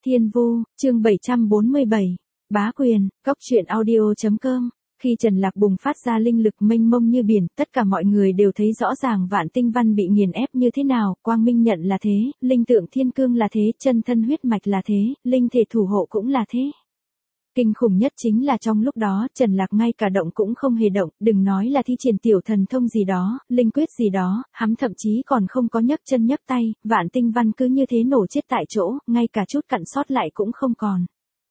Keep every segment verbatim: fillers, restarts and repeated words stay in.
Thiên Vu, chương bảy trăm bốn mươi bảy, Bá Quyền, Cốc truyện audio chấm com. Khi Trần Lạc bùng phát ra linh lực mênh mông như biển, tất cả mọi người đều thấy rõ ràng Vạn Tinh Văn bị nghiền ép như thế nào, Quang Minh Nhận là thế, linh tượng thiên cương là thế, chân thân huyết mạch là thế, linh thể thủ hộ cũng là thế. Kinh khủng nhất chính là trong lúc đó, Trần Lạc ngay cả động cũng không hề động, đừng nói là thi triển tiểu thần thông gì đó, linh quyết gì đó, hắn thậm chí còn không có nhấc chân nhấc tay, Vạn Tinh Văn cứ như thế nổ chết tại chỗ, ngay cả chút cặn sót lại cũng không còn.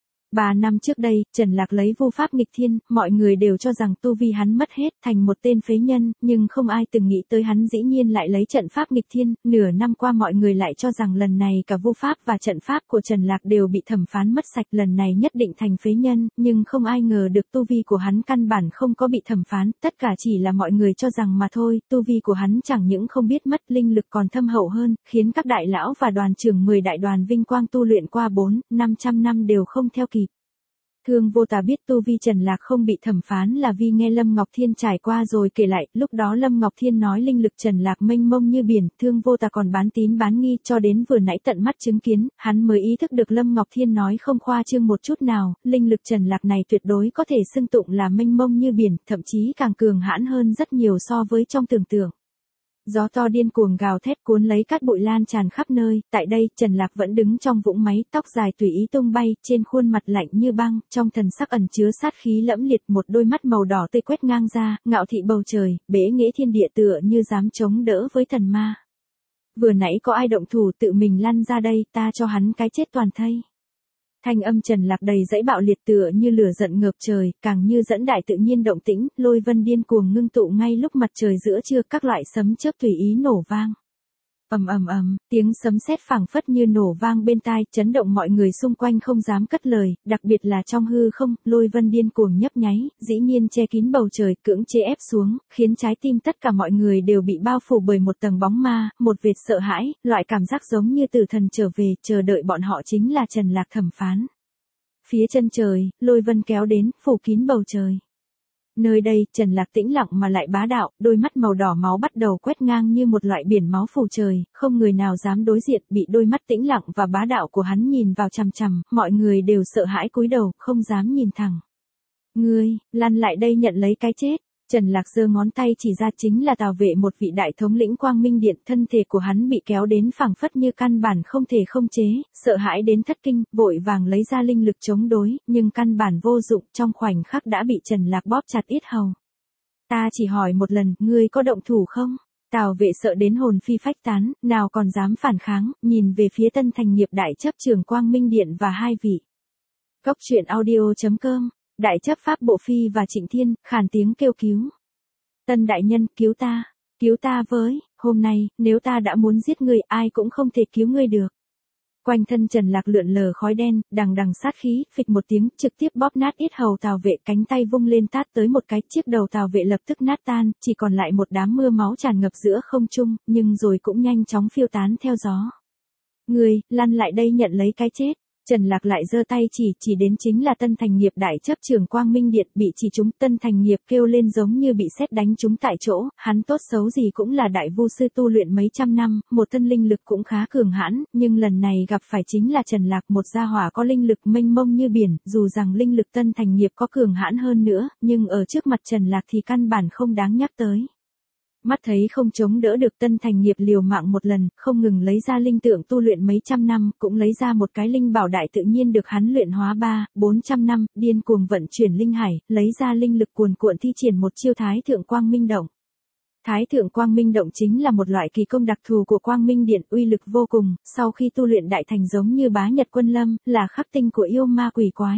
Ba năm trước đây, Trần Lạc lấy vu pháp nghịch thiên, mọi người đều cho rằng tu vi hắn mất hết, thành một tên phế nhân, nhưng không ai từng nghĩ tới hắn dĩ nhiên lại lấy trận pháp nghịch thiên, nửa năm qua mọi người lại cho rằng lần này cả vu pháp và trận pháp của Trần Lạc đều bị thẩm phán mất sạch, lần này nhất định thành phế nhân, nhưng không ai ngờ được tu vi của hắn căn bản không có bị thẩm phán, tất cả chỉ là mọi người cho rằng mà thôi, tu vi của hắn chẳng những không biết mất, linh lực còn thâm hậu hơn, khiến các đại lão và đoàn trưởng mười đại đoàn vinh quang tu luyện qua bốn, năm trăm năm đều không theo kịp. Thương Vô Tà biết tu vi Trần Lạc không bị thẩm phán là vì nghe Lâm Ngọc Thiên trải qua rồi kể lại, lúc đó Lâm Ngọc Thiên nói linh lực Trần Lạc mênh mông như biển, Thương Vô Tà còn bán tín bán nghi cho đến vừa nãy tận mắt chứng kiến, hắn mới ý thức được Lâm Ngọc Thiên nói không khoa trương một chút nào, linh lực Trần Lạc này tuyệt đối có thể xưng tụng là mênh mông như biển, thậm chí càng cường hãn hơn rất nhiều so với trong tưởng tượng. Gió to điên cuồng gào thét cuốn lấy cát bụi lan tràn khắp nơi, tại đây, Trần Lạc vẫn đứng trong vũng máy, tóc dài tùy ý tung bay, trên khuôn mặt lạnh như băng, trong thần sắc ẩn chứa sát khí lẫm liệt, một đôi mắt màu đỏ tươi quét ngang ra, ngạo thị bầu trời, bế nghệ thiên địa tựa như dám chống đỡ với thần ma. Vừa nãy có ai động thủ tự mình lăn ra đây, ta cho hắn cái chết toàn thây. Thanh âm Trần Lạc đầy dẫy bạo liệt tựa như lửa giận ngập trời, càng như dẫn đại tự nhiên động tĩnh, lôi vân điên cuồng ngưng tụ ngay lúc mặt trời giữa trưa, các loại sấm chớp tùy ý nổ vang. Ầm ầm ầm, tiếng sấm sét phảng phất như nổ vang bên tai, chấn động mọi người xung quanh không dám cất lời, đặc biệt là trong hư không, lôi vân điên cuồng nhấp nháy, dĩ nhiên che kín bầu trời, cưỡng chế ép xuống, khiến trái tim tất cả mọi người đều bị bao phủ bởi một tầng bóng ma, một vệt sợ hãi, loại cảm giác giống như tử thần trở về, chờ đợi bọn họ chính là Trần Lạc thẩm phán. Phía chân trời, lôi vân kéo đến, phủ kín bầu trời. Nơi đây, Trần Lạc tĩnh lặng mà lại bá đạo, đôi mắt màu đỏ máu bắt đầu quét ngang như một loại biển máu phủ trời, không người nào dám đối diện, bị đôi mắt tĩnh lặng và bá đạo của hắn nhìn vào chằm chằm, mọi người đều sợ hãi cúi đầu, không dám nhìn thẳng. Ngươi, lăn lại đây nhận lấy cái chết. Trần Lạc giơ ngón tay chỉ ra chính là Tào Vệ, một vị đại thống lĩnh Quang Minh Điện, thân thể của hắn bị kéo đến phảng phất như căn bản không thể không chế, sợ hãi đến thất kinh, vội vàng lấy ra linh lực chống đối, nhưng căn bản vô dụng, trong khoảnh khắc đã bị Trần Lạc bóp chặt yết hầu. Ta chỉ hỏi một lần, ngươi có động thủ không? Tào Vệ sợ đến hồn phi phách tán, nào còn dám phản kháng, nhìn về phía Tân Thành Nghiệp đại chấp trưởng Quang Minh Điện và hai vị. Cốc truyện audio chấm com. Đại chấp pháp Bộ Phi và Trịnh Thiên, khàn tiếng kêu cứu. Tân đại nhân, cứu ta, cứu ta với, hôm nay, nếu ta đã muốn giết ngươi, ai cũng không thể cứu ngươi được. Quanh thân Trần Lạc lượn lờ khói đen, đằng đằng sát khí, phịch một tiếng, trực tiếp bóp nát yết hầu Tào Vệ, cánh tay vung lên tát tới một cái, chiếc đầu Tào Vệ lập tức nát tan, chỉ còn lại một đám mưa máu tràn ngập giữa không trung, nhưng rồi cũng nhanh chóng phiêu tán theo gió. Ngươi, lăn lại đây nhận lấy cái chết. Trần Lạc lại giơ tay chỉ, chỉ đến chính là Tân Thành Nghiệp đại chấp trưởng Quang Minh Điện, bị chỉ trúng, Tân Thành Nghiệp kêu lên giống như bị sét đánh trúng tại chỗ, hắn tốt xấu gì cũng là đại vu sư tu luyện mấy trăm năm, một thân linh lực cũng khá cường hãn, nhưng lần này gặp phải chính là Trần Lạc, một gia hỏa có linh lực mênh mông như biển, dù rằng linh lực Tân Thành Nghiệp có cường hãn hơn nữa, nhưng ở trước mặt Trần Lạc thì căn bản không đáng nhắc tới. Mắt thấy không chống đỡ được, Tân Thành Nghiệp liều mạng một lần, không ngừng lấy ra linh tượng tu luyện mấy trăm năm, cũng lấy ra một cái linh bảo đại tự nhiên được hắn luyện hóa ba, bốn trăm năm, điên cuồng vận chuyển linh hải, lấy ra linh lực cuồn cuộn thi triển một chiêu Thái Thượng Quang Minh Động. Thái Thượng Quang Minh Động chính là một loại kỳ công đặc thù của Quang Minh Điện, uy lực vô cùng, sau khi tu luyện đại thành giống như Bá Nhật Quân Lâm, là khắc tinh của yêu ma quỷ quái.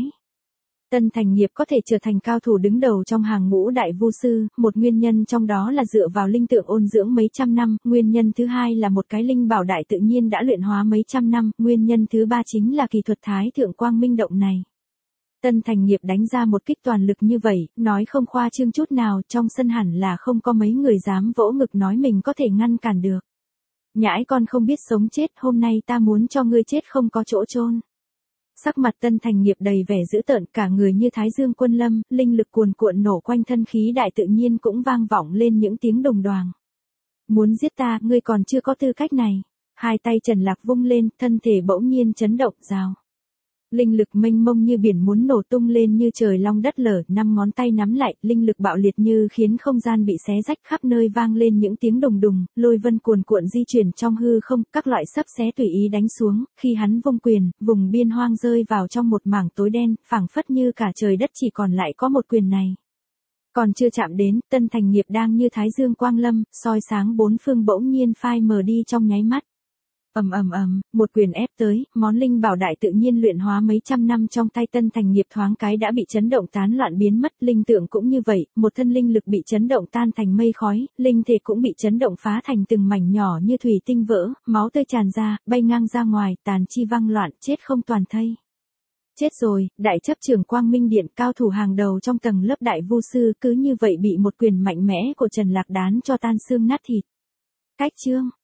Tân Thành Nghiệp có thể trở thành cao thủ đứng đầu trong hàng ngũ đại vu sư, một nguyên nhân trong đó là dựa vào linh tượng ôn dưỡng mấy trăm năm, nguyên nhân thứ hai là một cái linh bảo đại tự nhiên đã luyện hóa mấy trăm năm, nguyên nhân thứ ba chính là kỳ thuật Thái Thượng Quang Minh Động này. Tân Thành Nghiệp đánh ra một kích toàn lực như vậy, nói không khoa trương chút nào, trong sân hẳn là không có mấy người dám vỗ ngực nói mình có thể ngăn cản được. Nhãi con không biết sống chết, hôm nay ta muốn cho ngươi chết không có chỗ chôn. Sắc mặt Tân Thành Nghiệp đầy vẻ dữ tợn, cả người như Thái Dương Quân Lâm, linh lực cuồn cuộn nổ quanh thân, khí đại tự nhiên cũng vang vọng lên những tiếng đồng đoàng. Muốn giết ta, ngươi còn chưa có tư cách này. Hai tay Trần Lạc vung lên, thân thể bỗng nhiên chấn động, rào. Linh lực mênh mông như biển muốn nổ tung lên như trời long đất lở, năm ngón tay nắm lại, linh lực bạo liệt như khiến không gian bị xé rách, khắp nơi vang lên những tiếng đùng đùng, lôi vân cuồn cuộn di chuyển trong hư không, các loại xấp xé tùy ý đánh xuống, khi hắn vung quyền, vùng biên hoang rơi vào trong một mảng tối đen, phảng phất như cả trời đất chỉ còn lại có một quyền này. Còn chưa chạm đến, Tân Thành Nghiệp đang như thái dương quang lâm, soi sáng bốn phương bỗng nhiên phai mờ đi trong nháy mắt. Ầm ầm ầm, một quyền ép tới, món linh bảo đại tự nhiên luyện hóa mấy trăm năm trong tay Tân Thành Nghiệp thoáng cái đã bị chấn động tán loạn biến mất, linh tượng cũng như vậy, một thân linh lực bị chấn động tan thành mây khói, linh thể cũng bị chấn động phá thành từng mảnh nhỏ như thủy tinh vỡ, máu tươi tràn ra, bay ngang ra ngoài, tàn chi văng loạn, chết không toàn thây. Chết rồi, đại chấp trưởng Quang Minh Điện, cao thủ hàng đầu trong tầng lớp đại vu sư, cứ như vậy bị một quyền mạnh mẽ của Trần Lạc đán cho tan xương nát thịt. Cách chương